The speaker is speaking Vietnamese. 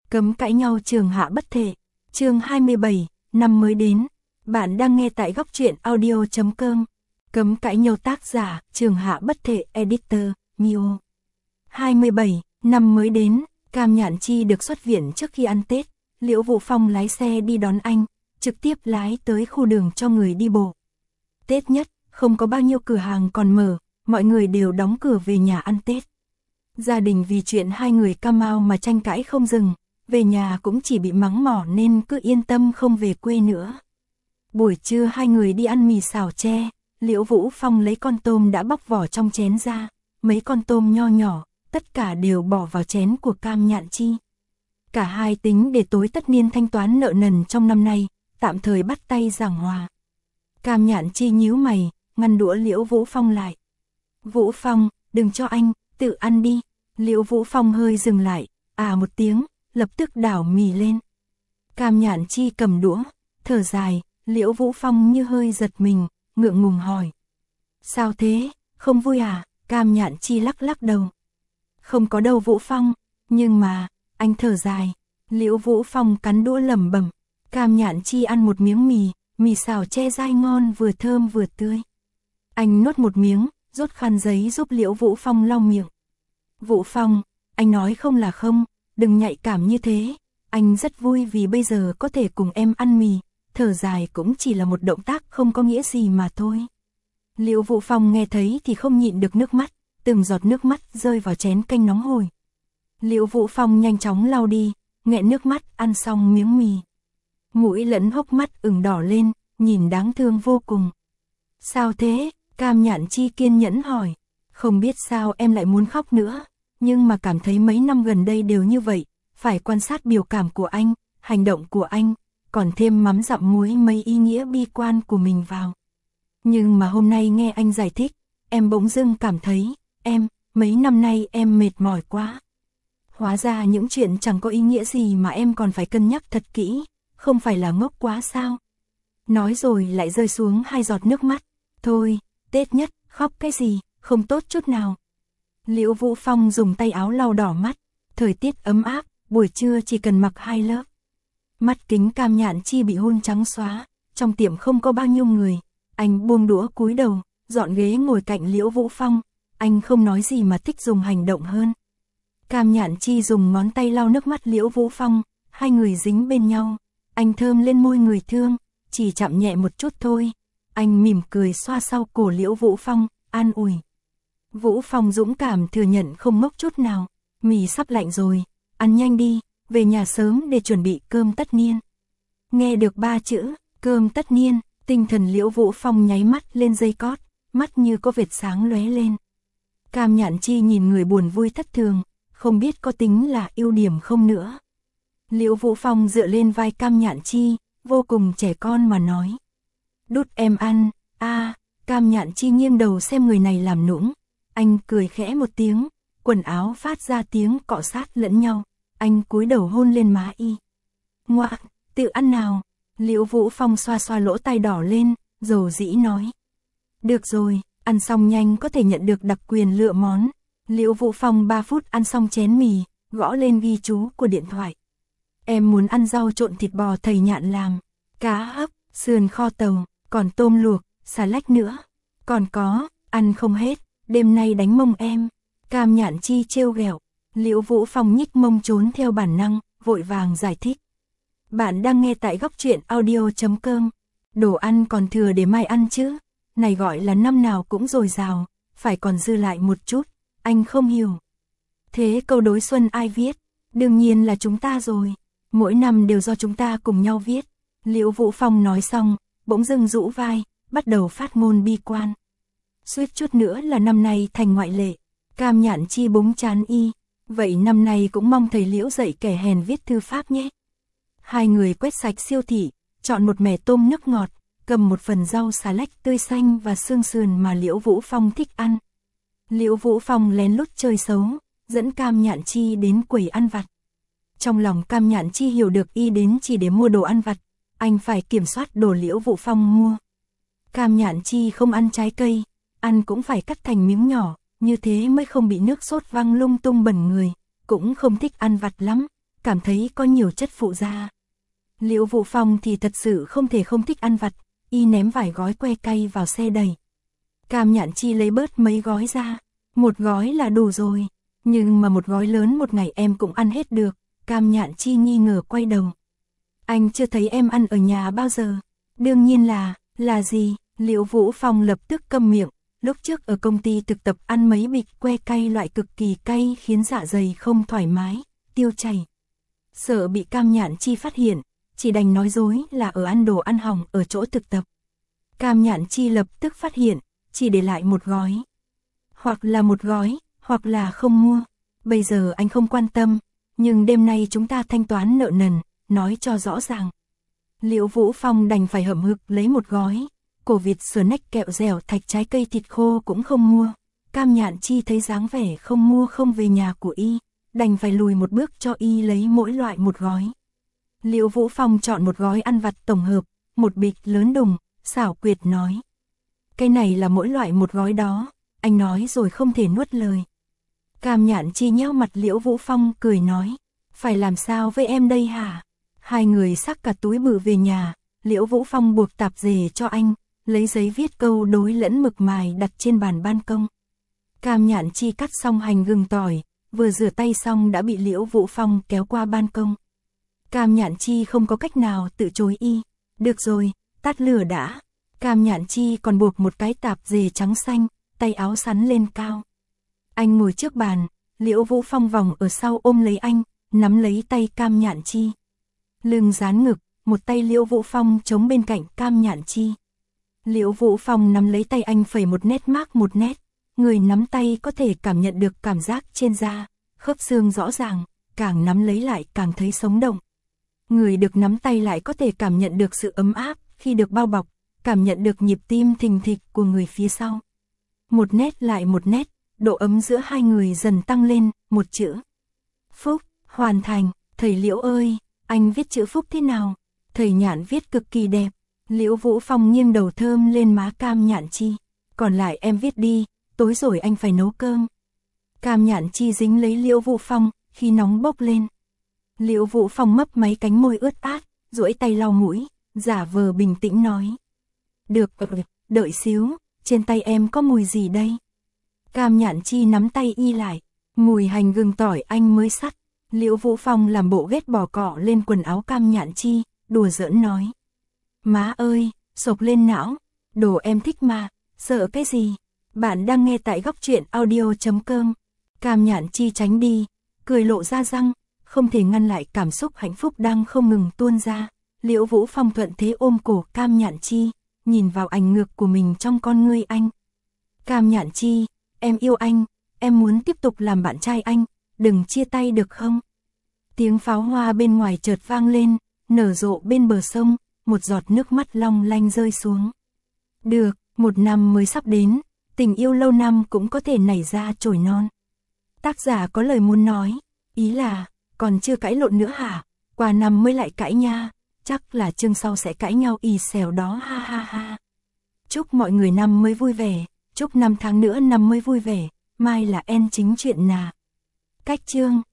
Cấm cãi nhau trường hạ bất thể. Chương 27, năm mới đến. Bạn đang nghe tại góc truyện audio.com. Cấm cãi nhau tác giả, trường hạ bất thể, editor, Mio. 27, năm mới đến, Cam Nhạn Chi được xuất viện trước khi ăn Tết. Liễu Vũ Phong lái xe đi đón anh, trực tiếp lái tới khu đường cho người đi bộ. Tết nhất, không có bao nhiêu cửa hàng còn mở, mọi người đều đóng cửa về nhà ăn Tết. Gia đình vì chuyện hai người cam mau mà tranh cãi không dừng, về nhà cũng chỉ bị mắng mỏ nên cứ yên tâm không về quê nữa. Buổi trưa hai người đi ăn mì xào tre, Liễu Vũ Phong lấy con tôm đã bóc vỏ trong chén ra, mấy con tôm nho nhỏ, tất cả đều bỏ vào chén của Cam Nhạn Chi. Cả hai tính để tối tất niên thanh toán nợ nần trong năm nay, tạm thời bắt tay giảng hòa. Cam Nhạn Chi nhíu mày, ngăn đũa Liễu Vũ Phong lại. Vũ Phong, đừng cho anh, tự ăn đi. Liễu Vũ Phong hơi dừng lại, một tiếng, lập tức đảo mì lên. Cam Nhạn Chi cầm đũa, thở dài, Liễu Vũ Phong như hơi giật mình, ngượng ngùng hỏi. Sao thế, không vui à? Cam Nhạn Chi lắc lắc đầu. Không có đâu Vũ Phong, nhưng mà, anh thở dài. Liễu Vũ Phong cắn đũa lẩm bẩm. Cam Nhạn Chi ăn một miếng mì, mì xào tre dai ngon vừa thơm vừa tươi. Anh nuốt một miếng, rút khăn giấy giúp Liễu Vũ Phong lau miệng. Vũ Phong, anh nói không là không, đừng nhạy cảm như thế. Anh rất vui vì bây giờ có thể cùng em ăn mì, thở dài cũng chỉ là một động tác không có nghĩa gì mà thôi. Liễu Vũ Phong nghe thấy thì không nhịn được nước mắt, từng giọt nước mắt rơi vào chén canh nóng hổi. Liễu Vũ Phong nhanh chóng lau đi, nghẹn nước mắt ăn xong miếng mì. Mũi lẫn hốc mắt ửng đỏ lên, nhìn đáng thương vô cùng. Sao thế? Cam Nhạn Chi kiên nhẫn hỏi. Không biết sao em lại muốn khóc nữa, nhưng mà cảm thấy mấy năm gần đây đều như vậy, phải quan sát biểu cảm của anh, hành động của anh, còn thêm mắm dặm muối mấy ý nghĩa bi quan của mình vào. Nhưng mà hôm nay nghe anh giải thích, em bỗng dưng cảm thấy, mấy năm nay em mệt mỏi quá. Hóa ra những chuyện chẳng có ý nghĩa gì mà em còn phải cân nhắc thật kỹ, không phải là ngốc quá sao? Nói rồi lại rơi xuống hai giọt nước mắt. Thôi, Tết nhất, khóc cái gì, không tốt chút nào. Liễu Vũ Phong dùng tay áo lau đỏ mắt, thời tiết ấm áp, buổi trưa chỉ cần mặc 2 lớp. Mắt kính Cam Nhạn Chi bị hôn trắng xóa, trong tiệm không có bao nhiêu người. Anh buông đũa cúi đầu, dọn ghế ngồi cạnh Liễu Vũ Phong, anh không nói gì mà thích dùng hành động hơn. Cam Nhạn Chi dùng ngón tay lau nước mắt Liễu Vũ Phong, hai người dính bên nhau. Anh thơm lên môi người thương, chỉ chạm nhẹ một chút thôi. Anh mỉm cười xoa sau cổ Liễu Vũ Phong, an ủi. Vũ Phong dũng cảm thừa nhận không ngốc chút nào. Mì sắp lạnh rồi, ăn nhanh đi, về nhà sớm để chuẩn bị cơm tất niên. Nghe được 3 chữ, cơm tất niên, tinh thần Liễu Vũ Phong nháy mắt lên dây cót, mắt như có vệt sáng lóe lên. Cam Nhạn Chi nhìn người buồn vui thất thường, không biết có tính là ưu điểm không nữa. Liễu Vũ Phong dựa lên vai Cam Nhạn Chi, vô cùng trẻ con mà nói. Đút em ăn, Cam Nhạn Chi nghiêng đầu xem người này làm nũng. Anh cười khẽ một tiếng, quần áo phát ra tiếng cọ sát lẫn nhau. Anh cúi đầu hôn lên má y. Ngoạ, tự ăn nào. Liễu Vũ Phong xoa xoa lỗ tai đỏ lên, dầu dĩ nói. Được rồi, ăn xong nhanh có thể nhận được đặc quyền lựa món. Liễu Vũ Phong 3 phút ăn xong chén mì, gõ lên ghi chú của điện thoại. Em muốn ăn rau trộn thịt bò thầy Nhạn làm, cá hấp, sườn kho tàu, còn tôm luộc, xà lách nữa. Còn có, ăn không hết, đêm nay đánh mông em. Cam Nhạn Chi trêu ghẹo. Liễu Vũ Phong nhích mông trốn theo bản năng, vội vàng giải thích. Bạn đang nghe tại góc truyện audio.com. Đồ ăn còn thừa để mai ăn chứ. Này gọi là năm nào cũng dồi dào, phải còn dư lại một chút. Anh không hiểu. Thế câu đối xuân ai viết? Đương nhiên là chúng ta rồi. Mỗi năm đều do chúng ta cùng nhau viết. Liễu Vũ Phong nói xong, bỗng dưng rũ vai, bắt đầu phát ngôn bi quan. Suýt chút nữa là năm nay thành ngoại lệ. Cam Nhạn Chi búng chán y. Vậy năm nay cũng mong thầy Liễu dạy kẻ hèn viết thư pháp nhé. Hai người quét sạch siêu thị, chọn một mẻ tôm nước ngọt, cầm một phần rau xà lách tươi xanh và xương sườn mà Liễu Vũ Phong thích ăn. Liễu Vũ Phong lén lút chơi xấu, dẫn Cam Nhạn Chi đến quầy ăn vặt. Trong lòng Cam Nhạn Chi hiểu được y đến chỉ để mua đồ ăn vặt, anh phải kiểm soát đồ Liễu Vũ Phong mua. Cam Nhạn Chi không ăn trái cây, ăn cũng phải cắt thành miếng nhỏ, như thế mới không bị nước sốt văng lung tung bẩn người, cũng không thích ăn vặt lắm, cảm thấy có nhiều chất phụ gia. Liễu Vũ Phong thì thật sự không thể không thích ăn vặt, y ném vài gói que cay vào xe đẩy. Cam Nhạn Chi lấy bớt mấy gói ra, một gói là đủ rồi, nhưng mà một gói lớn một ngày em cũng ăn hết được. Cam Nhạn Chi nghi ngờ quay đầu. Anh chưa thấy em ăn ở nhà bao giờ. Đương nhiên là gì? Liễu Vũ Phong lập tức câm miệng. Lúc trước ở công ty thực tập ăn mấy bịch que cay loại cực kỳ cay khiến dạ dày không thoải mái, tiêu chảy. Sợ bị Cam Nhạn Chi phát hiện, chỉ đành nói dối là ở ăn đồ ăn hỏng ở chỗ thực tập. Cam Nhạn Chi lập tức phát hiện, chỉ để lại một gói. Hoặc là một gói, hoặc là không mua. Bây giờ anh không quan tâm, nhưng đêm nay chúng ta thanh toán nợ nần, nói cho rõ ràng. Liễu Vũ Phong đành phải hậm hực lấy một gói. Cổ vịt snack kẹo dẻo thạch trái cây thịt khô cũng không mua. Cam Nhạn Chi thấy dáng vẻ không mua không về nhà của y, đành phải lùi một bước cho y lấy mỗi loại một gói. Liễu Vũ Phong chọn một gói ăn vặt tổng hợp, một bịch lớn đùng, xảo quyệt nói. Cái này là mỗi loại một gói đó, anh nói rồi không thể nuốt lời. Cam Nhạn Chi nheo mặt Liễu Vũ Phong cười nói, phải làm sao với em đây hả? Hai người xách cả túi bự về nhà, Liễu Vũ Phong buộc tạp dề cho anh, lấy giấy viết câu đối lẫn mực mài đặt trên bàn ban công. Cam Nhạn Chi cắt xong hành gừng tỏi, vừa rửa tay xong đã bị Liễu Vũ Phong kéo qua ban công. Cam Nhạn Chi không có cách nào từ chối y. Được rồi, tắt lửa đã. Cam Nhạn Chi còn buộc một cái tạp dề trắng xanh, tay áo sắn lên cao. Anh ngồi trước bàn, Liễu Vũ Phong vòng ở sau ôm lấy anh, nắm lấy tay Cam Nhạn Chi. Lưng dán ngực, một tay Liễu Vũ Phong chống bên cạnh Cam Nhạn Chi. Liễu Vũ Phong nắm lấy tay anh phẩy một nét mác một nét, người nắm tay có thể cảm nhận được cảm giác trên da, khớp xương rõ ràng, càng nắm lấy lại càng thấy sống động. Người được nắm tay lại có thể cảm nhận được sự ấm áp khi được bao bọc, cảm nhận được nhịp tim thình thịch của người phía sau. Một nét lại một nét, độ ấm giữa hai người dần tăng lên, một chữ. Phúc, hoàn thành, thầy Liễu ơi, anh viết chữ Phúc thế nào? Thầy Nhạn viết cực kỳ đẹp. Liễu Vũ Phong nghiêng đầu thơm lên má Cam Nhạn Chi. Còn lại em viết đi, tối rồi anh phải nấu cơm. Cam Nhạn Chi dính lấy Liễu Vũ Phong, khi nóng bốc lên. Liễu Vũ Phong mấp mấy cánh môi ướt át, duỗi tay lau mũi, giả vờ bình tĩnh nói. Được, đợi xíu, trên tay em có mùi gì đây? Cam Nhạn Chi nắm tay y lại, mùi hành gừng tỏi anh mới sắt. Liễu Vũ Phong làm bộ ghét bỏ cọ lên quần áo Cam Nhạn Chi, đùa giỡn nói. Má ơi, sộc lên não, đồ em thích mà, sợ cái gì? Bạn đang nghe tại góc truyện audio.com. Cam Nhạn Chi tránh đi, cười lộ ra răng, không thể ngăn lại cảm xúc hạnh phúc đang không ngừng tuôn ra. Liễu Vũ Phong thuận thế ôm cổ Cam Nhạn Chi, nhìn vào ảnh ngược của mình trong con ngươi anh. Cam Nhạn Chi, em yêu anh, em muốn tiếp tục làm bạn trai anh, đừng chia tay được không? Tiếng pháo hoa bên ngoài chợt vang lên, nở rộ bên bờ sông, một giọt nước mắt long lanh rơi xuống. Được, một năm mới sắp đến, tình yêu lâu năm cũng có thể nảy ra chồi non. Tác giả có lời muốn nói, ý là, còn chưa cãi lộn nữa hả? Qua năm mới lại cãi nha, chắc là chương sau sẽ cãi nhau ì xèo đó ha ha ha. Chúc mọi người năm mới vui vẻ, chúc 5 tháng nữa năm mới vui vẻ, mai là end chính chuyện nà. Cách chương